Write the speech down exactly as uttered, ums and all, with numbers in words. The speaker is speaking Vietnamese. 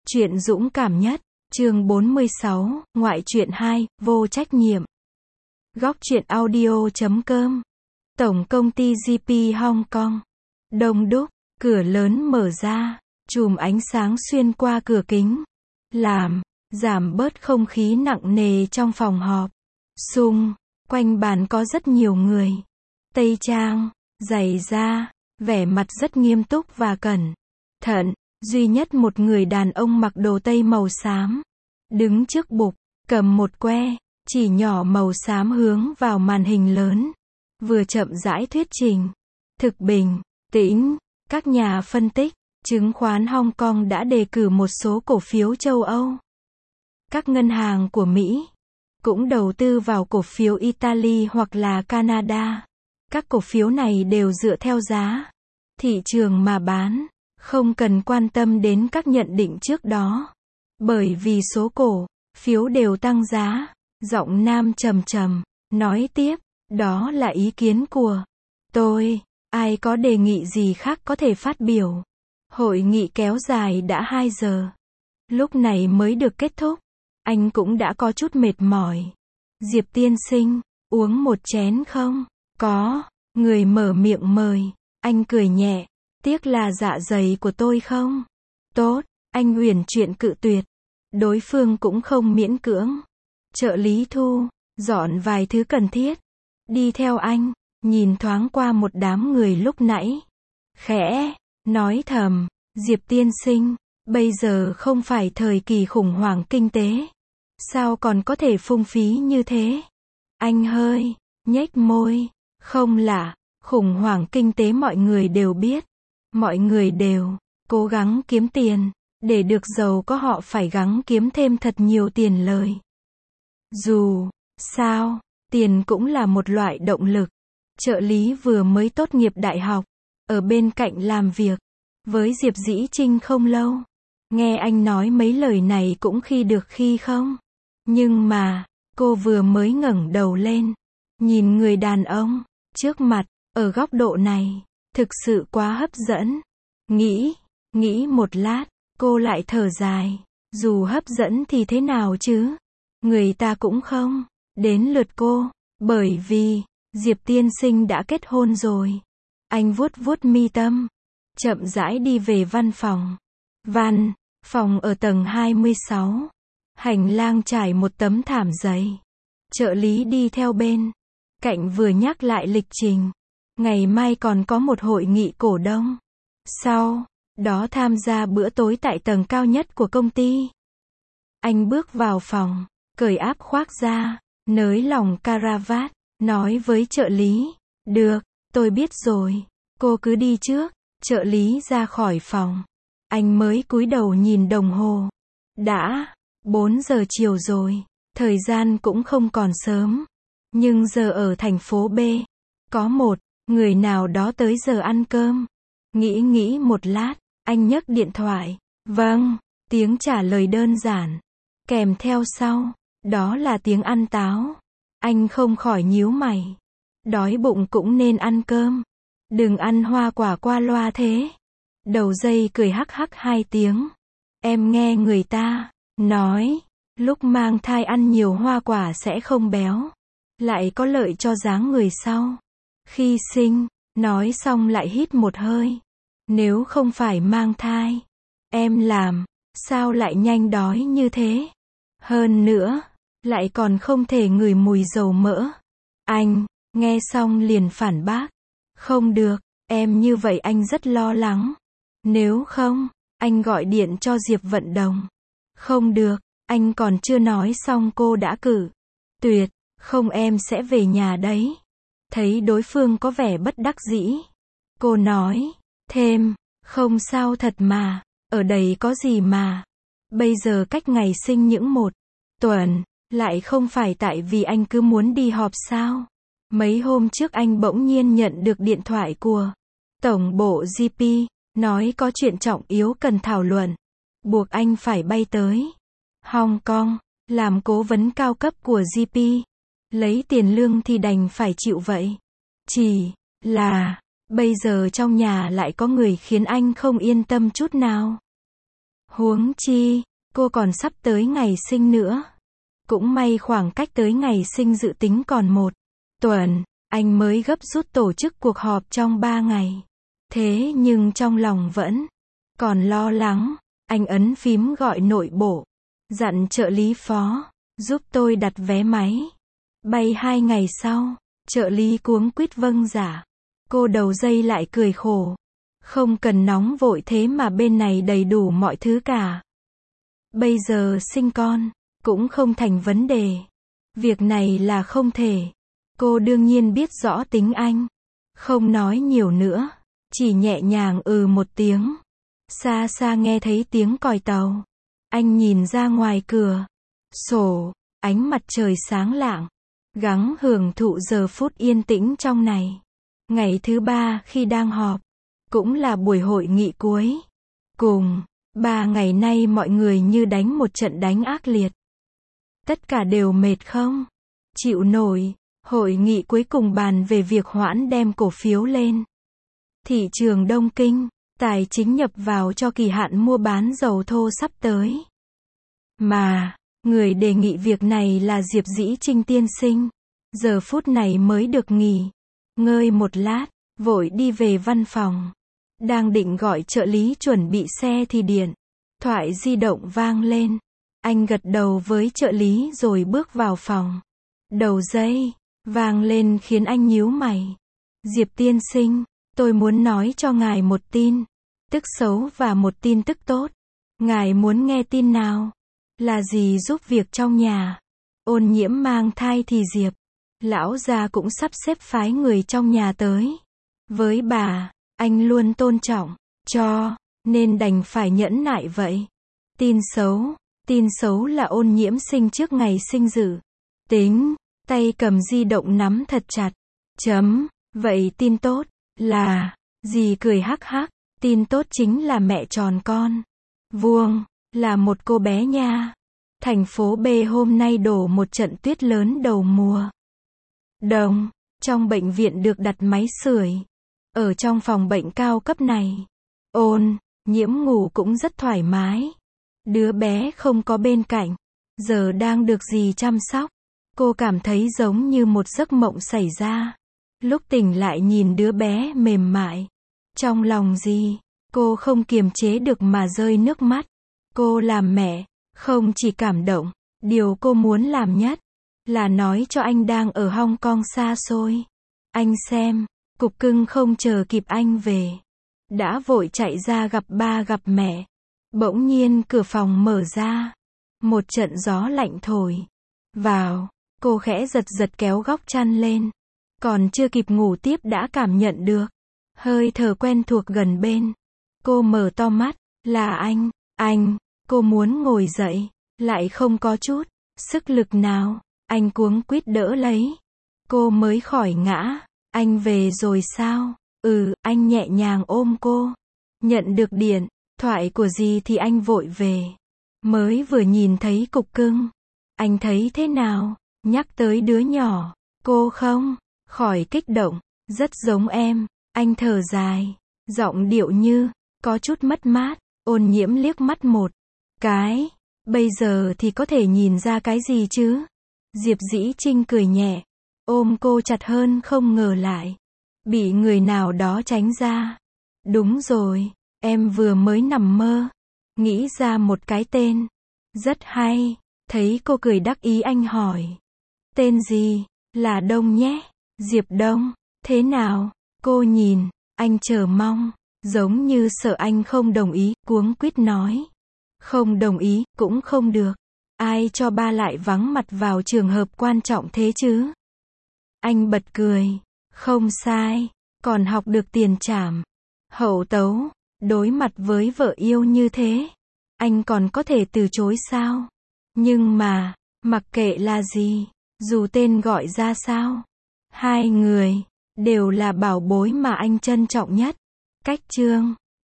Chuyện dũng cảm nhất, chương bốn mươi sáu, ngoại truyện hai, vô trách nhiệm. Góc truyện audio chấm com. Tổng công ty giê pê Hong Kong. Đông đúc, cửa lớn mở ra, chùm ánh sáng xuyên qua cửa kính, làm giảm bớt không khí nặng nề trong phòng họp. Xung quanh bàn có rất nhiều người. Tây trang, giày da, vẻ mặt rất nghiêm túc và cẩn thận. Duy nhất một người đàn ông mặc đồ tây màu xám, đứng trước bục, cầm một que chỉ nhỏ màu xám hướng vào màn hình lớn, vừa chậm rãi thuyết trình. Thực bình tĩnh, các nhà phân tích chứng khoán Hong Kong đã đề cử một số cổ phiếu châu Âu. Các ngân hàng của Mỹ cũng đầu tư vào cổ phiếu Italy hoặc là Canada. Các cổ phiếu này đều dựa theo giá thị trường mà bán, không cần quan tâm đến các nhận định trước đó. Bởi vì số cổ phiếu đều tăng giá. Giọng nam trầm trầm nói tiếp, đó là ý kiến của tôi, ai có đề nghị gì khác có thể phát biểu. Hội nghị kéo dài đã hai giờ, lúc này mới được kết thúc. Anh cũng đã có chút mệt mỏi. Diệp tiên sinh, uống một chén không? Có. Người mở miệng mời. Anh cười nhẹ, tiếc là dạ dày của tôi không tốt. Anh uyển chuyển cự tuyệt. Đối phương cũng không miễn cưỡng. Trợ lý Thu dọn vài thứ cần thiết, đi theo anh, nhìn thoáng qua một đám người lúc nãy, khẽ nói thầm, Diệp tiên sinh, bây giờ không phải thời kỳ khủng hoảng kinh tế, sao còn có thể phung phí như thế? Anh hơi nhếch môi, không lạ, khủng hoảng kinh tế mọi người đều biết, mọi người đều cố gắng kiếm tiền, để được giàu có họ phải gắng kiếm thêm thật nhiều tiền lời. Dù sao, tiền cũng là một loại động lực. Trợ lý vừa mới tốt nghiệp đại học, ở bên cạnh làm việc với Diệp Dĩ Trinh không lâu. Nghe anh nói mấy lời này cũng khi được khi không. Nhưng mà, cô vừa mới ngẩng đầu lên, nhìn người đàn ông trước mặt, ở góc độ này, thực sự quá hấp dẫn. Nghĩ, nghĩ một lát, cô lại thở dài, dù hấp dẫn thì thế nào chứ? Người ta cũng không đến lượt cô, bởi vì Diệp tiên sinh đã kết hôn rồi. Anh vuốt vuốt mi tâm, chậm rãi đi về văn phòng. Văn phòng ở tầng hai mươi sáu. Hành lang trải một tấm thảm dày. Trợ lý đi theo bên cạnh vừa nhắc lại lịch trình. Ngày mai còn có một hội nghị cổ đông. Sau đó tham gia bữa tối tại tầng cao nhất của công ty. Anh bước vào phòng, cởi áp khoác ra, nới lỏng caravat, nói với trợ lý, được, tôi biết rồi, cô cứ đi trước. Trợ lý ra khỏi phòng. Anh mới cúi đầu nhìn đồng hồ. Đã bốn giờ chiều rồi, thời gian cũng không còn sớm. Nhưng giờ ở thành phố B, có một người nào đó tới giờ ăn cơm. Nghĩ nghĩ một lát, anh nhấc điện thoại. Vâng, tiếng trả lời đơn giản. Kèm theo sau, đó là tiếng ăn táo. Anh không khỏi nhíu mày. Đói bụng cũng nên ăn cơm. Đừng ăn hoa quả qua loa thế. Đầu dây cười hắc hắc hai tiếng. Em nghe người ta nói, lúc mang thai ăn nhiều hoa quả sẽ không béo, lại có lợi cho dáng người sau khi sinh. Nói xong lại hít một hơi. Nếu không phải mang thai, em làm sao lại nhanh đói như thế? Hơn nữa, lại còn không thể ngửi mùi dầu mỡ. Anh nghe xong liền phản bác. Không được, em như vậy anh rất lo lắng. Nếu không, anh gọi điện cho Diệp Vận Đồng. Không được, anh còn chưa nói xong cô đã cử tuyệt. Không, em sẽ về nhà đấy. Thấy đối phương có vẻ bất đắc dĩ, cô nói thêm, không sao thật mà, ở đây có gì mà. Bây giờ cách ngày sinh những một tuần, lại không phải tại vì anh cứ muốn đi họp sao? Mấy hôm trước anh bỗng nhiên nhận được điện thoại của tổng bộ giê pê, nói có chuyện trọng yếu cần thảo luận, buộc anh phải bay tới Hong Kong, làm cố vấn cao cấp của giê pê. Lấy tiền lương thì đành phải chịu vậy. Chỉ là, bây giờ trong nhà lại có người khiến anh không yên tâm chút nào. Huống chi, cô còn sắp tới ngày sinh nữa. Cũng may khoảng cách tới ngày sinh dự tính còn một tuần, anh mới gấp rút tổ chức cuộc họp trong ba ngày. Thế nhưng trong lòng vẫn còn lo lắng, anh ấn phím gọi nội bộ, dặn trợ lý phó, giúp tôi đặt vé máy. Bay hai ngày sau, trợ lý cuống quýt vâng dạ. Cô đầu dây lại cười khổ. Không cần nóng vội thế mà bên này đầy đủ mọi thứ cả. Bây giờ sinh con, cũng không thành vấn đề. Việc này là không thể. Cô đương nhiên biết rõ tính anh. Không nói nhiều nữa. Chỉ nhẹ nhàng ừ một tiếng. Xa xa nghe thấy tiếng còi tàu. Anh nhìn ra ngoài cửa sổ, ánh mặt trời sáng lạng. Gắng hưởng thụ giờ phút yên tĩnh trong này. Ngày thứ ba khi đang họp, cũng là buổi hội nghị cuối cùng. Ba ngày nay mọi người như đánh một trận đánh ác liệt. Tất cả đều mệt không chịu nổi. Hội nghị cuối cùng bàn về việc hoãn đem cổ phiếu lên thị trường Đông Kinh, tài chính nhập vào cho kỳ hạn mua bán dầu thô sắp tới. Mà, người đề nghị việc này là Diệp Dĩ Trinh tiên sinh. Giờ phút này mới được nghỉ ngơi một lát, vội đi về văn phòng. Đang định gọi trợ lý chuẩn bị xe thì điện thoại di động vang lên. Anh gật đầu với trợ lý rồi bước vào phòng. Đầu dây vang lên khiến anh nhíu mày. Diệp tiên sinh, tôi muốn nói cho ngài một tin tức xấu và một tin tức tốt. Ngài muốn nghe tin nào? Là gì giúp việc trong nhà? Ôn Nhiễm mang thai thì Diệp lão gia cũng sắp xếp phái người trong nhà tới. Với bà, anh luôn tôn trọng, cho nên đành phải nhẫn nại vậy. Tin xấu, tin xấu là Ôn Nhiễm sinh trước ngày sinh dự tính, tay cầm di động nắm thật chặt. Chấm, vậy tin tốt là dì cười hắc hắc, tin tốt chính là mẹ tròn con vuông, là một cô bé nha. Thành phố B hôm nay đổ một trận tuyết lớn đầu mùa đông. Trong bệnh viện được đặt máy sưởi. Ở trong phòng bệnh cao cấp này, Ôn Nhiễm ngủ cũng rất thoải mái. Đứa bé không có bên cạnh, giờ đang được dì chăm sóc. Cô cảm thấy giống như một giấc mộng xảy ra. Lúc tỉnh lại nhìn đứa bé mềm mại trong lòng dì, cô không kiềm chế được mà rơi nước mắt. Cô làm mẹ, không chỉ cảm động, điều cô muốn làm nhất là nói cho anh đang ở Hong Kong xa xôi. Anh xem, cục cưng không chờ kịp anh về, đã vội chạy ra gặp ba gặp mẹ. Bỗng nhiên cửa phòng mở ra, một trận gió lạnh thổi vào. Cô khẽ giật giật kéo góc chăn lên, còn chưa kịp ngủ tiếp đã cảm nhận được hơi thở quen thuộc gần bên. Cô mở to mắt, là anh, anh. Cô muốn ngồi dậy, lại không có chút sức lực nào. Anh cuống quýt đỡ lấy cô mới khỏi ngã. Anh về rồi sao? Ừ, anh nhẹ nhàng ôm cô. Nhận được điện thoại của dì thì anh vội về. Mới vừa nhìn thấy cục cưng. Anh thấy thế nào? Nhắc tới đứa nhỏ, cô không khỏi kích động. Rất giống em. Anh thở dài, giọng điệu như có chút mất mát. Ôn Nhiễm liếc mắt một cái. Bây giờ thì có thể nhìn ra cái gì chứ? Diệp Dĩ Trinh cười nhẹ, ôm cô chặt hơn, không ngờ lại bị người nào đó tránh ra. Đúng rồi, em vừa mới nằm mơ, nghĩ ra một cái tên rất hay. Thấy cô cười đắc ý anh hỏi, tên gì? Là Đông nhé. Diệp Đông. Thế nào? Cô nhìn anh chờ mong, giống như sợ anh không đồng ý, cuống quýt nói, không đồng ý cũng không được. Ai cho ba lại vắng mặt vào trường hợp quan trọng thế chứ? Anh bật cười, không sai, còn học được tiền trảm hậu tấu. Đối mặt với vợ yêu như thế, anh còn có thể từ chối sao? Nhưng mà, mặc kệ là gì, dù tên gọi ra sao, hai người đều là bảo bối mà anh trân trọng nhất. Cách chương